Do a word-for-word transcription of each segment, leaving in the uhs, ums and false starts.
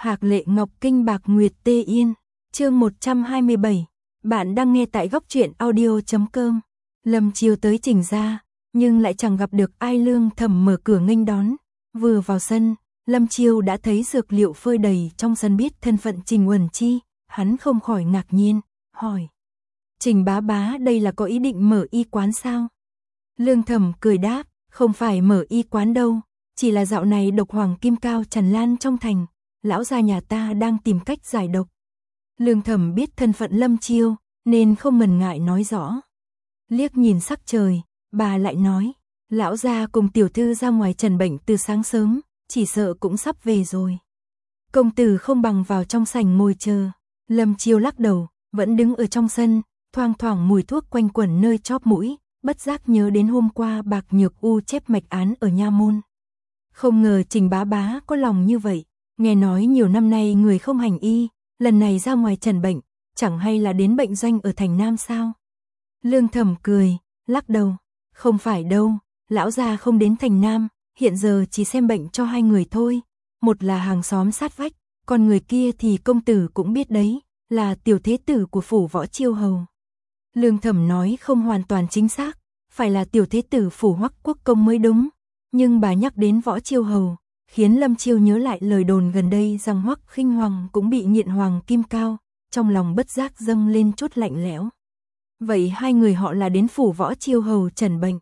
Hạc Lệ Ngọc Kinh Bạc Nguyệt Tê Yên, chương một trăm hai mươi bảy. Bạn đang nghe tại góc truyện audio chấm com. Lâm Chiêu tới Trình gia, nhưng lại chẳng gặp được ai. Lương Thẩm mở cửa nghênh đón, vừa vào sân, Lâm Chiêu đã thấy dược liệu phơi đầy trong sân. Biết thân phận Trình Uẩn Chi, hắn không khỏi ngạc nhiên, hỏi: Trình bá bá đây là có ý định mở y quán sao? Lương Thẩm cười đáp: không phải mở y quán đâu, chỉ là dạo này độc hoàng kim cao tràn lan trong thành, lão gia nhà ta đang tìm cách giải độc. Lương Thẩm biết thân phận Lâm Chiêu, nên không ngần ngại nói rõ. Liếc nhìn sắc trời, bà lại nói: lão gia cùng tiểu thư ra ngoài trần bệnh từ sáng sớm, chỉ sợ cũng sắp về rồi. Công tử không bằng vào trong sảnh ngồi chờ. Lâm Chiêu lắc đầu, vẫn đứng ở trong sân, thoang thoảng mùi thuốc quanh quẩn nơi chóp mũi, bất giác nhớ đến hôm qua Bạc Nhược U chép mạch án ở nha môn. Không ngờ Trình bá bá có lòng như vậy. Nghe nói nhiều năm nay người không hành y, lần này ra ngoài trần bệnh, chẳng hay là đến bệnh doanh ở thành Nam sao? Lương Thẩm cười, lắc đầu: không phải đâu, lão gia không đến thành Nam, hiện giờ chỉ xem bệnh cho hai người thôi. Một là hàng xóm sát vách, còn người kia thì công tử cũng biết đấy, là tiểu thế tử của phủ Võ Chiêu Hầu. Lương Thẩm nói không hoàn toàn chính xác, phải là tiểu thế tử phủ Hoắc Quốc công mới đúng, nhưng bà nhắc đến Võ Chiêu Hầu, khiến Lâm Chiêu nhớ lại lời đồn gần đây rằng Hoắc Khinh Hoàng cũng bị nghiện hoàng kim cao, trong lòng bất giác dâng lên chút lạnh lẽo. Vậy hai người họ là đến phủ Võ Chiêu Hầu trần bệnh.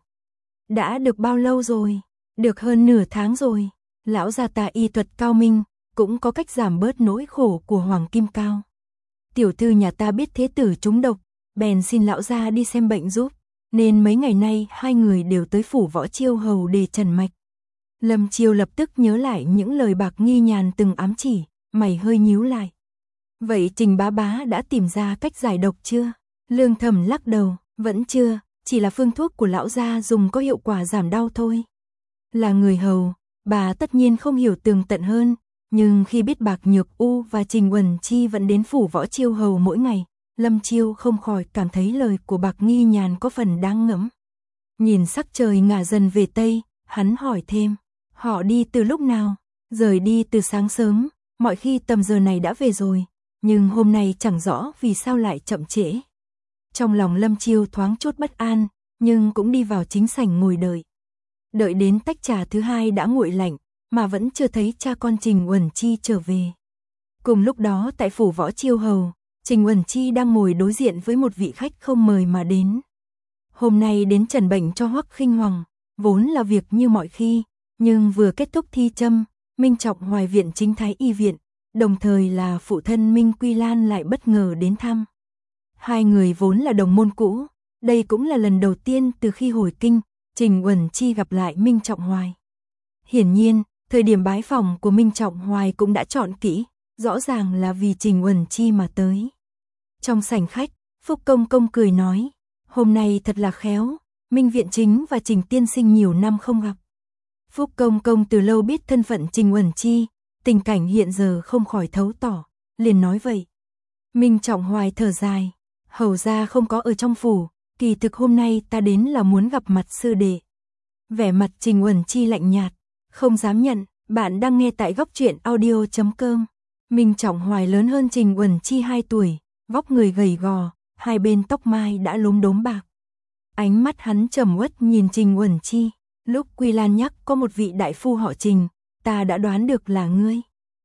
Đã được bao lâu rồi? Được hơn nửa tháng rồi. Lão gia ta y thuật cao minh, cũng có cách giảm bớt nỗi khổ của hoàng kim cao. Tiểu thư nhà ta biết thế tử trúng độc, bèn xin lão gia đi xem bệnh giúp, nên mấy ngày nay hai người đều tới phủ Võ Chiêu Hầu để trần mạch. Lâm Chiêu lập tức nhớ lại những lời Bạc Nghi Nhàn từng ám chỉ, mày hơi nhíu lại. Vậy Trình bá bá đã tìm ra cách giải độc chưa? Lương Thẩm lắc đầu: vẫn chưa, chỉ là phương thuốc của lão gia dùng có hiệu quả giảm đau thôi. Là người hầu, bà tất nhiên không hiểu tường tận hơn, nhưng khi biết Bạc Nhược U và Trình Uẩn Chi vẫn đến phủ Võ Chiêu Hầu mỗi ngày, Lâm Chiêu không khỏi cảm thấy lời của Bạc Nghi Nhàn có phần đáng ngẫm. Nhìn sắc trời ngả dần về Tây, hắn hỏi thêm: họ đi từ lúc nào? Rời đi từ sáng sớm, mọi khi tầm giờ này đã về rồi, nhưng hôm nay chẳng rõ vì sao lại chậm trễ. Trong lòng Lâm Chiêu thoáng chút bất an, nhưng cũng đi vào chính sảnh ngồi đợi. Đợi đến tách trà thứ hai đã nguội lạnh, mà vẫn chưa thấy cha con Trình Uẩn Chi trở về. Cùng lúc đó tại phủ Võ Chiêu Hầu, Trình Uẩn Chi đang ngồi đối diện với một vị khách không mời mà đến. Hôm nay đến trần bệnh cho Hoắc Khinh Hoàng, vốn là việc như mọi khi, nhưng vừa kết thúc thi châm, Minh Trọng Hoài viện chính thái y viện, đồng thời là phụ thân Minh Quy Lan lại bất ngờ đến thăm. Hai người vốn là đồng môn cũ, đây cũng là lần đầu tiên từ khi hồi kinh, Trình Uẩn Chi gặp lại Minh Trọng Hoài. Hiển nhiên, thời điểm bái phỏng của Minh Trọng Hoài cũng đã chọn kỹ, rõ ràng là vì Trình Uẩn Chi mà tới. Trong sảnh khách, Phúc Công Công cười nói: hôm nay thật là khéo, Minh viện chính và Trình tiên sinh nhiều năm không gặp. Phúc Công Công từ lâu biết thân phận Trình Uẩn Chi, tình cảnh hiện giờ không khỏi thấu tỏ, liền nói vậy. Minh Trọng Hoài thở dài: hầu gia không có ở trong phủ, kỳ thực hôm nay ta đến là muốn gặp mặt sư đệ. Vẻ mặt Trình Uẩn Chi lạnh nhạt, không dám nhận. Bạn đang nghe tại góc truyện audio chấm com. Minh Trọng Hoài lớn hơn Trình Uẩn Chi hai tuổi, vóc người gầy gò, hai bên tóc mai đã lốm đốm bạc. Ánh mắt hắn trầm uất nhìn Trình Uẩn Chi. Lúc Quy Lan nhắc có một vị đại phu họ Trình, ta đã đoán được là ngươi.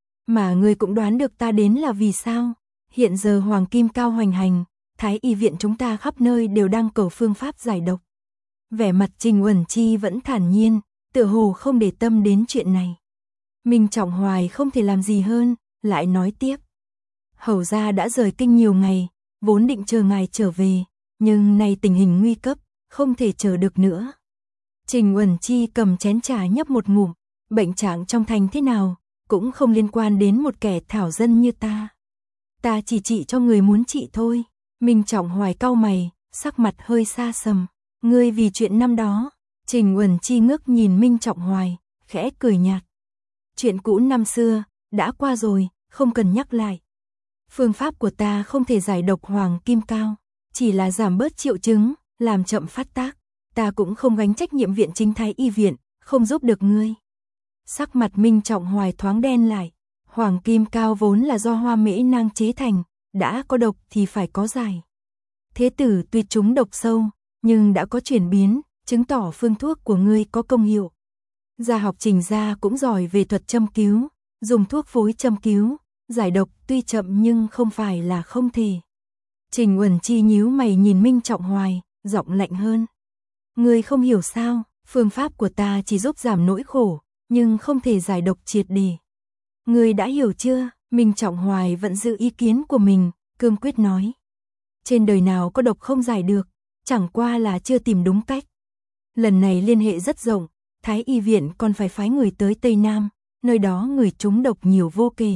Mà ngươi cũng đoán được ta đến là vì sao? Hiện giờ hoàng kim cao hoành hành, thái y viện chúng ta khắp nơi đều đang cầu phương pháp giải độc. Vẻ mặt Trình Uẩn Chi vẫn thản nhiên, tựa hồ không để tâm đến chuyện này. Minh Trọng Hoài không thể làm gì hơn, lại nói tiếp: hầu gia đã rời kinh nhiều ngày, vốn định chờ ngài trở về, nhưng nay tình hình nguy cấp, không thể chờ được nữa. Trình Uẩn Chi cầm chén trà nhấp một ngụm: bệnh trạng trong thành thế nào, cũng không liên quan đến một kẻ thảo dân như ta. Ta chỉ trị cho người muốn trị thôi. Minh Trọng Hoài cau mày, sắc mặt hơi xa sầm. Ngươi vì chuyện năm đó? Trình Uẩn Chi ngước nhìn Minh Trọng Hoài, khẽ cười nhạt. Chuyện cũ năm xưa, đã qua rồi, không cần nhắc lại. Phương pháp của ta không thể giải độc hoàng kim cao, chỉ là giảm bớt triệu chứng, làm chậm phát tác. Ta cũng không gánh trách nhiệm viện chính thái y viện, không giúp được ngươi. Sắc mặt Minh Trọng Hoài thoáng đen lại. Hoàng kim cao vốn là do hoa mễ nang chế thành, đã có độc thì phải có giải. Thế tử tuy trúng độc sâu, nhưng đã có chuyển biến, chứng tỏ phương thuốc của ngươi có công hiệu. Gia học Trình gia cũng giỏi về thuật châm cứu, dùng thuốc phối châm cứu, giải độc tuy chậm nhưng không phải là không thể. Trình Uẩn Chi nhíu mày nhìn Minh Trọng Hoài, giọng lạnh hơn. Ngươi không hiểu sao, phương pháp của ta chỉ giúp giảm nỗi khổ, nhưng không thể giải độc triệt để. Ngươi đã hiểu chưa? Minh Trọng Hoài vẫn giữ ý kiến của mình, cương quyết nói. Trên đời nào có độc không giải được, chẳng qua là chưa tìm đúng cách. Lần này liên hệ rất rộng, Thái y viện còn phải phái người tới Tây Nam, nơi đó người trúng độc nhiều vô kể.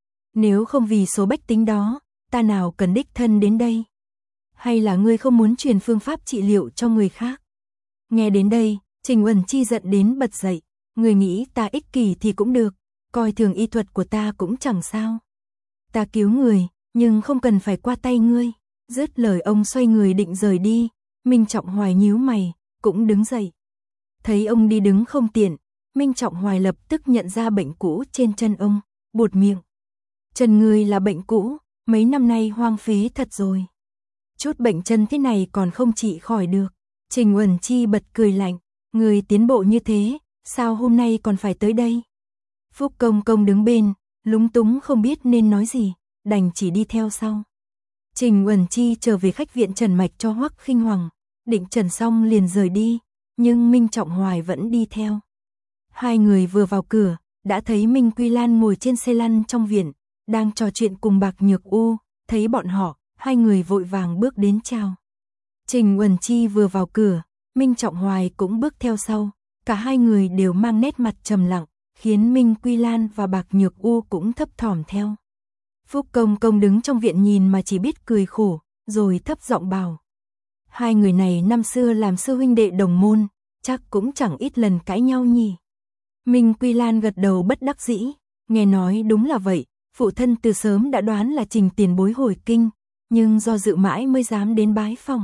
Nếu không vì số bách tính đó, ta nào cần đích thân đến đây? Hay là ngươi không muốn truyền phương pháp trị liệu cho người khác? Nghe đến đây, Trình Uẩn Chi giận đến bật dậy. Ngươi nghĩ ta ích kỷ thì cũng được, coi thường y thuật của ta cũng chẳng sao. Ta cứu người, nhưng không cần phải qua tay ngươi. Dứt lời ông xoay người định rời đi, Minh Trọng Hoài nhíu mày, cũng đứng dậy. Thấy ông đi đứng không tiện, Minh Trọng Hoài lập tức nhận ra bệnh cũ trên chân ông, buột miệng. Chân ngươi là bệnh cũ, mấy năm nay hoang phế thật rồi. Chút bệnh chân thế này còn không trị khỏi được. Trình Uẩn Chi bật cười lạnh, người tiến bộ như thế, sao hôm nay còn phải tới đây? Phúc Công Công đứng bên, lúng túng không biết nên nói gì, đành chỉ đi theo sau. Trình Uẩn Chi trở về khách viện trần mạch cho Hoắc Khinh Hoàng, định trần xong liền rời đi, nhưng Minh Trọng Hoài vẫn đi theo. Hai người vừa vào cửa, đã thấy Minh Quy Lan ngồi trên xe lăn trong viện, đang trò chuyện cùng Bạc Nhược U, thấy bọn họ, hai người vội vàng bước đến chào. Trình Uẩn Chi vừa vào cửa, Minh Trọng Hoài cũng bước theo sau, cả hai người đều mang nét mặt trầm lặng, khiến Minh Quy Lan và Bạc Nhược U cũng thấp thỏm theo. Phúc Công Công đứng trong viện nhìn mà chỉ biết cười khổ, rồi thấp giọng bảo. Hai người này năm xưa làm sư huynh đệ đồng môn, chắc cũng chẳng ít lần cãi nhau nhỉ. Minh Quy Lan gật đầu bất đắc dĩ, nghe nói đúng là vậy, phụ thân từ sớm đã đoán là Trình tiền bối hồi kinh, nhưng do dự mãi mới dám đến bái phòng.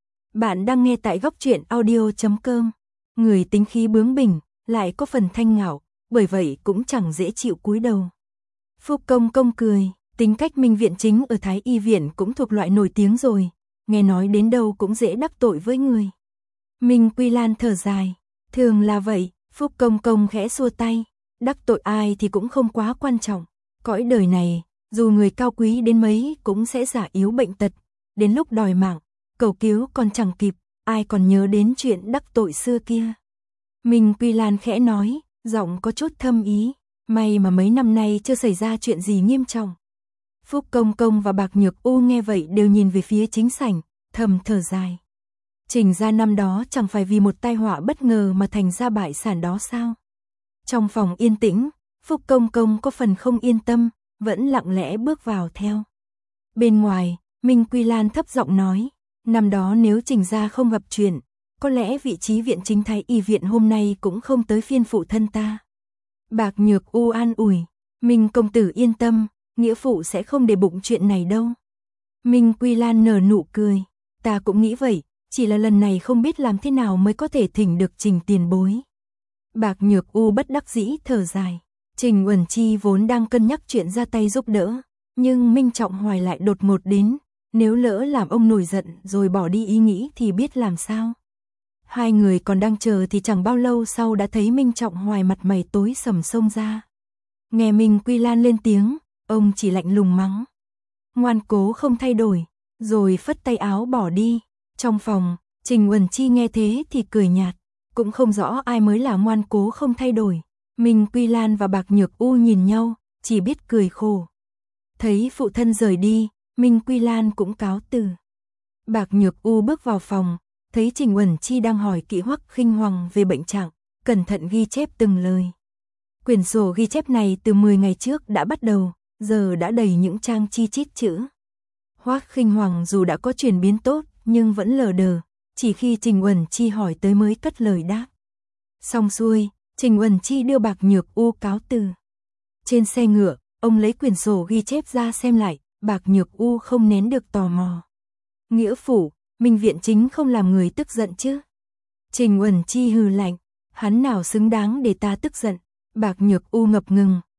Bạn đang nghe tại góc truyện audio chấm com. Người tính khí bướng bỉnh, lại có phần thanh ngạo, bởi vậy cũng chẳng dễ chịu cúi đầu. Phúc Công Công cười, tính cách Minh viện chính ở Thái y viện cũng thuộc loại nổi tiếng rồi, nghe nói đến đâu cũng dễ đắc tội với người. Minh Quy Lan thở dài, thường là vậy. Phúc Công Công khẽ xua tay, đắc tội ai thì cũng không quá quan trọng. Cõi đời này, dù người cao quý đến mấy cũng sẽ giả yếu bệnh tật, đến lúc đòi mạng, cầu cứu còn chẳng kịp, ai còn nhớ đến chuyện đắc tội xưa kia. Minh Quy Lan khẽ nói, giọng có chút thâm ý, may mà mấy năm nay chưa xảy ra chuyện gì nghiêm trọng. Phúc Công Công và Bạc Nhược U nghe vậy đều nhìn về phía chính sảnh, thầm thở dài. Trình gia năm đó chẳng phải vì một tai họa bất ngờ mà thành ra bại sản đó sao? Trong phòng yên tĩnh, Phúc Công Công có phần không yên tâm, vẫn lặng lẽ bước vào theo. Bên ngoài, Minh Quy Lan thấp giọng nói, năm đó nếu Trình gia không gặp chuyện, có lẽ vị trí viện chính Thái y viện hôm nay cũng không tới phiên phụ thân ta. Bạc Nhược U an ủi, Minh công tử yên tâm, nghĩa phụ sẽ không để bụng chuyện này đâu. Minh Quy Lan nở nụ cười, ta cũng nghĩ vậy, chỉ là lần này không biết làm thế nào mới có thể thỉnh được Trình tiền bối. Bạc Nhược U bất đắc dĩ thở dài, Trình Uẩn Chi vốn đang cân nhắc chuyện ra tay giúp đỡ, nhưng Minh Trọng Hoài lại đột ngột đến, nếu lỡ làm ông nổi giận rồi bỏ đi ý nghĩ thì biết làm sao. Hai người còn đang chờ thì chẳng bao lâu sau đã thấy Minh Trọng Hoài mặt mày tối sầm xông ra. Nghe Minh Quy Lan lên tiếng, ông chỉ lạnh lùng mắng. Ngoan cố không thay đổi, rồi phất tay áo bỏ đi. Trong phòng, Trình Uẩn Chi nghe thế thì cười nhạt, cũng không rõ ai mới là ngoan cố không thay đổi. Minh Quy Lan và Bạc Nhược U nhìn nhau, chỉ biết cười khổ. Thấy phụ thân rời đi, Minh Quy Lan cũng cáo từ. Bạc Nhược U bước vào phòng, thấy Trình Uẩn Chi đang hỏi kỹ Hoắc Khinh Hoàng về bệnh trạng, cẩn thận ghi chép từng lời. Quyển sổ ghi chép này từ mười ngày trước đã bắt đầu, giờ đã đầy những trang chi chít chữ. Hoắc Khinh Hoàng dù đã có chuyển biến tốt, nhưng vẫn lờ đờ, chỉ khi Trình Uẩn Chi hỏi tới mới cất lời đáp. Xong xuôi, Trình Uẩn Chi đưa Bạc Nhược U cáo từ. Trên xe ngựa, ông lấy quyển sổ ghi chép ra xem lại, Bạc Nhược U không nén được tò mò. Nghĩa phụ, Minh viện chính không làm người tức giận chứ? Trình Uẩn Chi hừ lạnh, hắn nào xứng đáng để ta tức giận? Bạc Nhược U ngập ngừng,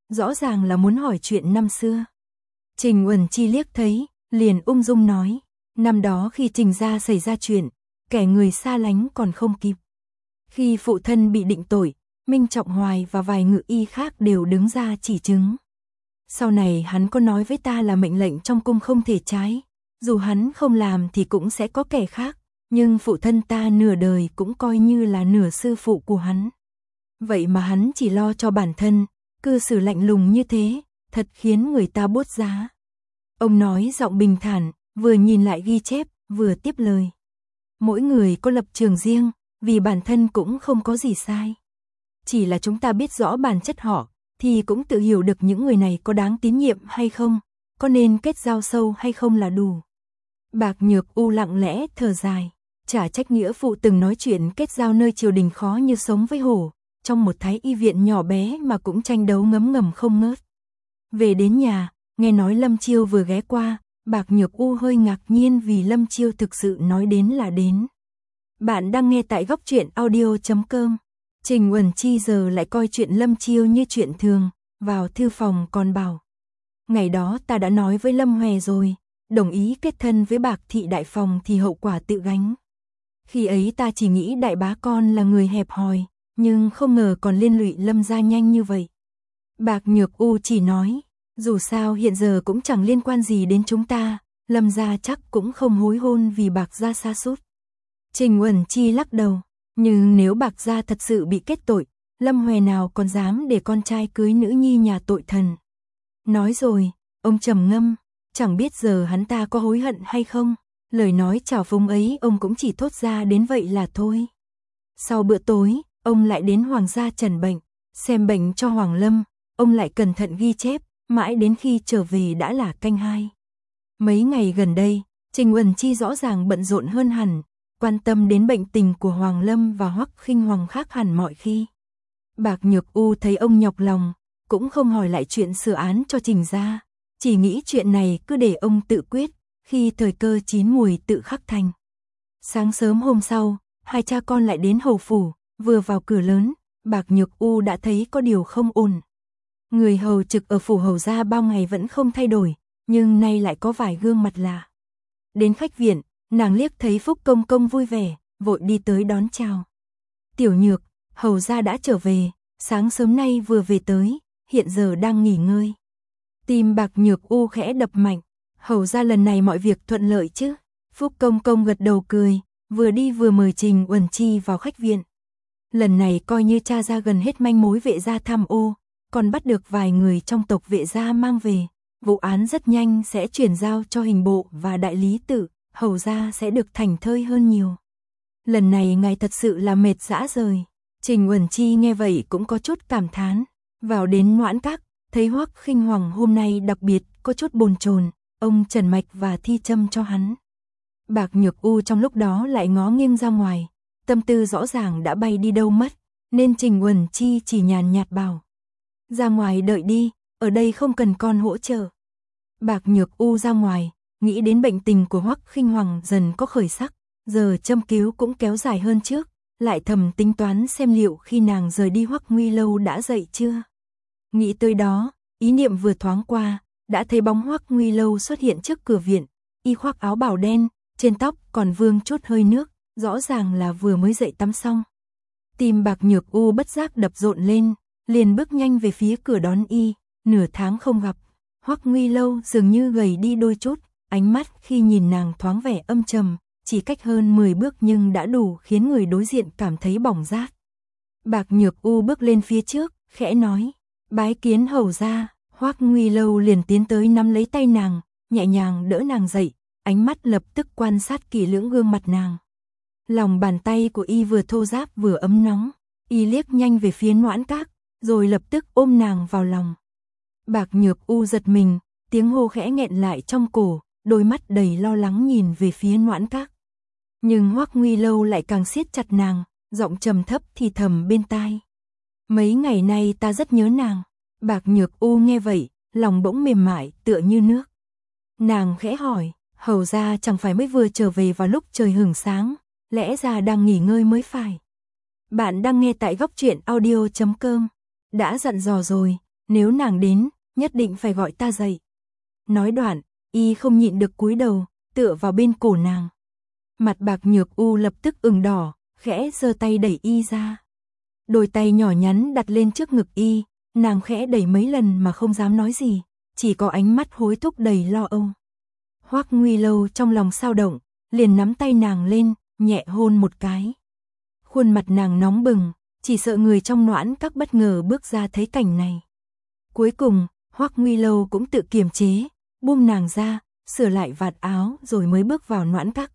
rõ ràng là muốn hỏi chuyện năm xưa. Trình Uẩn Chi liếc thấy, liền ung dung nói, năm đó khi Trình gia xảy ra chuyện, kẻ người xa lánh còn không kịp. Khi phụ thân bị định tội, Minh Trọng Hoài và vài ngự y khác đều đứng ra chỉ chứng. Sau này hắn có nói với ta là mệnh lệnh trong cung không thể trái, dù hắn không làm thì cũng sẽ có kẻ khác, nhưng phụ thân ta nửa đời cũng coi như là nửa sư phụ của hắn. Vậy mà hắn chỉ lo cho bản thân, cư xử lạnh lùng như thế, thật khiến người ta buốt giá. Ông nói giọng bình thản, vừa nhìn lại ghi chép, vừa tiếp lời. Mỗi người có lập trường riêng, vì bản thân cũng không có gì sai. Chỉ là chúng ta biết rõ bản chất họ, thì cũng tự hiểu được những người này có đáng tín nhiệm hay không, có nên kết giao sâu hay không là đủ. Bạc Nhược U lặng lẽ thở dài, chả trách nghĩa phụ từng nói chuyện kết giao nơi triều đình khó như sống với hổ, trong một thái y viện nhỏ bé mà cũng tranh đấu ngấm ngầm không ngớt. Về đến nhà, nghe nói Lâm Chiêu vừa ghé qua, Bạc Nhược U hơi ngạc nhiên vì Lâm Chiêu thực sự nói đến là đến. Bạn đang nghe tại góc truyện audio chấm com. Trình Uẩn Chi giờ lại coi chuyện Lâm Chiêu như chuyện thường, vào thư phòng còn bảo. Ngày đó ta đã nói với Lâm Hòe rồi, đồng ý kết thân với Bạc thị đại phòng thì hậu quả tự gánh. Khi ấy ta chỉ nghĩ đại bá con là người hẹp hòi, nhưng không ngờ còn liên lụy Lâm gia nhanh như vậy. Bạc Nhược U chỉ nói, dù sao hiện giờ cũng chẳng liên quan gì đến chúng ta, Lâm gia chắc cũng không hối hôn vì Bạc gia sa sút. Trình Uẩn Chi lắc đầu, nhưng nếu Bạc gia thật sự bị kết tội, Lâm Hòe nào còn dám để con trai cưới nữ nhi nhà tội thần. Nói rồi, ông trầm ngâm, chẳng biết giờ hắn ta có hối hận hay không, lời nói trào phúng ấy ông cũng chỉ thốt ra đến vậy là thôi. Sau bữa tối, ông lại đến Hoàng gia trần bệnh, xem bệnh cho Hoàng Lâm, ông lại cẩn thận ghi chép, mãi đến khi trở về đã là canh hai. Mấy ngày gần đây, Trình Uẩn Chi rõ ràng bận rộn hơn hẳn, quan tâm đến bệnh tình của Hoàng Lâm và Hoắc Khinh Hoàng khác hẳn mọi khi. Bạc Nhược U thấy ông nhọc lòng, cũng không hỏi lại chuyện sửa án cho Trình gia, chỉ nghĩ chuyện này cứ để ông tự quyết, khi thời cơ chín mùi tự khắc thành. Sáng sớm hôm sau, hai cha con lại đến hầu phủ, vừa vào cửa lớn, Bạc Nhược U đã thấy có điều không ổn. Người hầu trực ở phủ hầu gia bao ngày vẫn không thay đổi, nhưng nay lại có vài gương mặt lạ. Đến khách viện, nàng liếc thấy Phúc Công Công vui vẻ, vội đi tới đón chào. Tiểu Nhược, hầu gia đã trở về, sáng sớm nay vừa về tới, hiện giờ đang nghỉ ngơi. Tim Bạc Nhược U khẽ đập mạnh, hầu gia lần này mọi việc thuận lợi chứ? Phúc Công Công gật đầu cười, vừa đi vừa mời Trình Uẩn Chi vào khách viện. Lần này coi như tra ra gần hết manh mối Vệ gia tham ô, còn bắt được vài người trong tộc Vệ gia mang về. Vụ án rất nhanh sẽ chuyển giao cho hình bộ và đại lý tự, hầu gia sẽ được thành thơi hơn nhiều. Lần này ngài thật sự là mệt dã rời. Trình Uẩn Chi nghe vậy cũng có chút cảm thán. Vào đến Noãn Các, thấy Hoắc Khinh Hoàng hôm nay đặc biệt có chút bồn chồn, ông trần mạch và thi châm cho hắn. Bạc Nhược U trong lúc đó lại ngó nghiêng ra ngoài, tâm tư rõ ràng đã bay đi đâu mất, nên Trình Uẩn Chi chỉ nhàn nhạt bảo. Ra ngoài đợi đi, ở đây không cần con hỗ trợ. Bạc Nhược U ra ngoài, nghĩ đến bệnh tình của Hoắc Khinh Hoàng dần có khởi sắc, giờ châm cứu cũng kéo dài hơn trước, lại thầm tính toán xem liệu khi nàng rời đi Hoắc Nguy Lâu đã dậy chưa. Nghĩ tới đó, ý niệm vừa thoáng qua, đã thấy bóng Hoắc Nguy Lâu xuất hiện trước cửa viện, y khoác áo bào đen, trên tóc còn vương chút hơi nước, rõ ràng là vừa mới dậy tắm xong. Tim Bạc Nhược U bất giác đập rộn lên, liền bước nhanh về phía cửa đón y, nửa tháng không gặp. Hoắc Nguy Lâu dường như gầy đi đôi chút, ánh mắt khi nhìn nàng thoáng vẻ âm trầm, chỉ cách hơn mười bước nhưng đã đủ khiến người đối diện cảm thấy bỏng rát. Bạc Nhược U bước lên phía trước, khẽ nói, bái kiến hầu gia. Hoắc Nguy Lâu liền tiến tới nắm lấy tay nàng, nhẹ nhàng đỡ nàng dậy, ánh mắt lập tức quan sát kỹ lưỡng gương mặt nàng. Lòng bàn tay của y vừa thô ráp vừa ấm nóng, y liếc nhanh về phía Noãn Các, rồi lập tức ôm nàng vào lòng. Bạc Nhược U giật mình, tiếng hô khẽ nghẹn lại trong cổ, đôi mắt đầy lo lắng nhìn về phía Noãn Các. Nhưng Hoắc Nguy Lâu lại càng siết chặt nàng, giọng trầm thấp thì thầm bên tai. Mấy ngày nay ta rất nhớ nàng. Bạc Nhược U nghe vậy, lòng bỗng mềm mại tựa như nước. Nàng khẽ hỏi, hầu gia chẳng phải mới vừa trở về vào lúc trời hửng sáng, lẽ ra đang nghỉ ngơi mới phải. Bạn đang nghe tại góc truyện audio chấm com. Đã dặn dò rồi, nếu nàng đến, nhất định phải gọi ta dậy. Nói đoạn, y không nhịn được cúi đầu, tựa vào bên cổ nàng. Mặt Bạc Nhược U lập tức ửng đỏ, khẽ giơ tay đẩy y ra. Đôi tay nhỏ nhắn đặt lên trước ngực y, nàng khẽ đẩy mấy lần mà không dám nói gì, chỉ có ánh mắt hối thúc đầy lo âu. Hoắc Nguy Lâu trong lòng sao động, liền nắm tay nàng lên, nhẹ hôn một cái. Khuôn mặt nàng nóng bừng, chỉ sợ người trong Noãn Các bất ngờ bước ra thấy cảnh này. Cuối cùng, Hoắc Nguy Lâu cũng tự kiềm chế, buông nàng ra, sửa lại vạt áo rồi mới bước vào Noãn Các.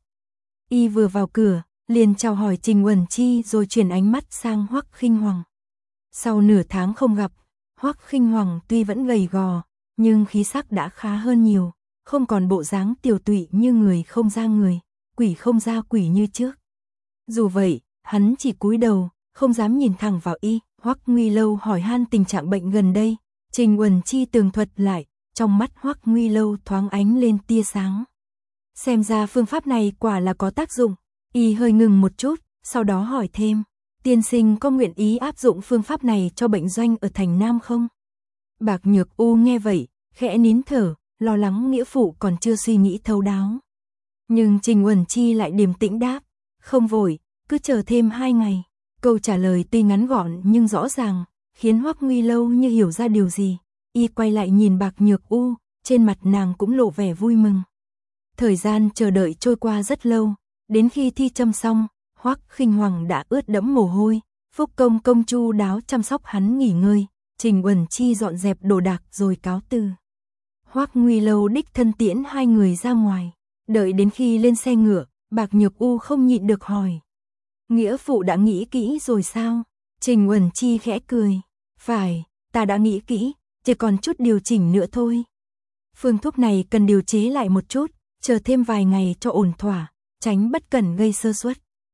Y vừa vào cửa, liền chào hỏi Trình Uẩn Chi rồi chuyển ánh mắt sang Hoắc Khinh Hoàng. Sau nửa tháng không gặp, Hoắc Khinh Hoàng tuy vẫn gầy gò, nhưng khí sắc đã khá hơn nhiều, không còn bộ dáng tiều tụy như người không ra người, quỷ không ra quỷ như trước. Dù vậy, hắn chỉ cúi đầu, không dám nhìn thẳng vào y. Hoắc Nguy Lâu hỏi han tình trạng bệnh gần đây, Trình Uẩn Chi tường thuật lại, trong mắt Hoắc Nguy Lâu thoáng ánh lên tia sáng. Xem ra phương pháp này quả là có tác dụng. Y hơi ngừng một chút, sau đó hỏi thêm, tiên sinh có nguyện ý áp dụng phương pháp này cho bệnh doanh ở thành Nam không? Bạc Nhược U nghe vậy, khẽ nín thở, lo lắng nghĩa phụ còn chưa suy nghĩ thấu đáo. Nhưng Trình Uẩn Chi lại điềm tĩnh đáp, không vội, cứ chờ thêm hai ngày. Câu trả lời tuy ngắn gọn nhưng rõ ràng, khiến Hoắc Nguy Lâu như hiểu ra điều gì. Y quay lại nhìn Bạc Nhược U, trên mặt nàng cũng lộ vẻ vui mừng. Thời gian chờ đợi trôi qua rất lâu, đến khi thi châm xong, Hoắc Khinh Hoàng đã ướt đẫm mồ hôi, Phúc Công công chu đáo chăm sóc hắn nghỉ ngơi, Trình Uẩn Chi dọn dẹp đồ đạc rồi cáo từ. Hoắc Nguy Lâu đích thân tiễn hai người ra ngoài, đợi đến khi lên xe ngựa, Bạc Nhược U không nhịn được hỏi. Nghĩa phụ đã nghĩ kỹ rồi sao? Trình Uẩn Chi khẽ cười, phải, ta đã nghĩ kỹ, chỉ còn chút điều chỉnh nữa thôi. Phương thuốc này cần điều chế lại một chút, chờ thêm vài ngày cho ổn thỏa, tránh bất cẩn gây sơ suất.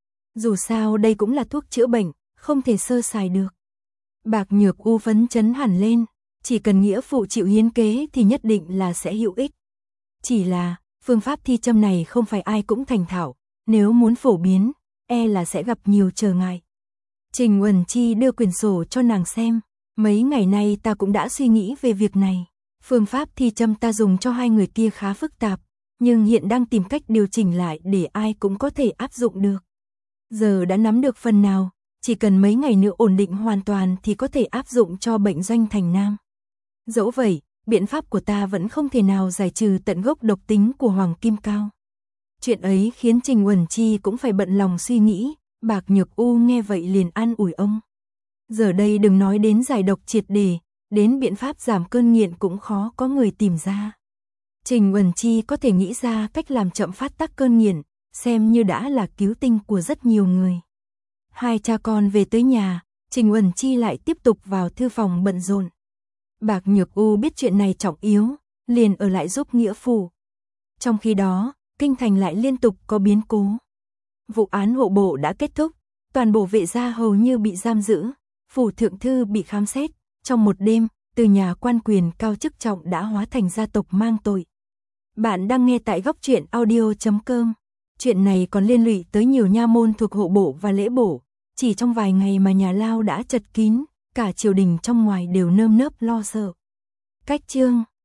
Dù sao đây cũng là thuốc chữa bệnh, không thể sơ sài được. Bạc Nhược U phấn chấn hẳn lên, chỉ cần nghĩa phụ chịu hiến kế thì nhất định là sẽ hữu ích. Chỉ là, phương pháp thi châm này không phải ai cũng thành thạo, nếu muốn phổ biến, e là sẽ gặp nhiều trở ngại. Trình Uẩn Chi đưa quyển sổ cho nàng xem, mấy ngày nay ta cũng đã suy nghĩ về việc này. Phương pháp thi châm ta dùng cho hai người kia khá phức tạp, nhưng hiện đang tìm cách điều chỉnh lại để ai cũng có thể áp dụng được. Giờ đã nắm được phần nào, chỉ cần mấy ngày nữa ổn định hoàn toàn thì có thể áp dụng cho bệnh doanh thành Nam. Dẫu vậy, biện pháp của ta vẫn không thể nào giải trừ tận gốc độc tính của Hoàng Kim Cao. Chuyện ấy khiến Trình Uẩn Chi cũng phải bận lòng suy nghĩ, Bạc Nhược U nghe vậy liền an ủi ông. Giờ đây đừng nói đến giải độc triệt để, đến biện pháp giảm cơn nghiện cũng khó có người tìm ra. Trình Uẩn Chi có thể nghĩ ra cách làm chậm phát tác cơn nghiện, xem như đã là cứu tinh của rất nhiều người. Hai cha con về tới nhà, Trình Uẩn Chi lại tiếp tục vào thư phòng bận rộn. Bạc Nhược U biết chuyện này trọng yếu, liền ở lại giúp nghĩa phụ. Trong khi đó, kinh thành lại liên tục có biến cố. Vụ án hộ bộ đã kết thúc, toàn bộ vệ gia hầu như bị giam giữ, phủ thượng thư bị khám xét. Trong một đêm, từ nhà quan quyền cao chức trọng đã hóa thành gia tộc mang tội. Bạn đang nghe tại góc truyện audio chấm com. Chuyện này còn liên lụy tới nhiều nha môn thuộc hộ bộ và lễ bộ. Chỉ trong vài ngày mà nhà lao đã chật kín, cả triều đình trong ngoài đều nơm nớp lo sợ. Cách chương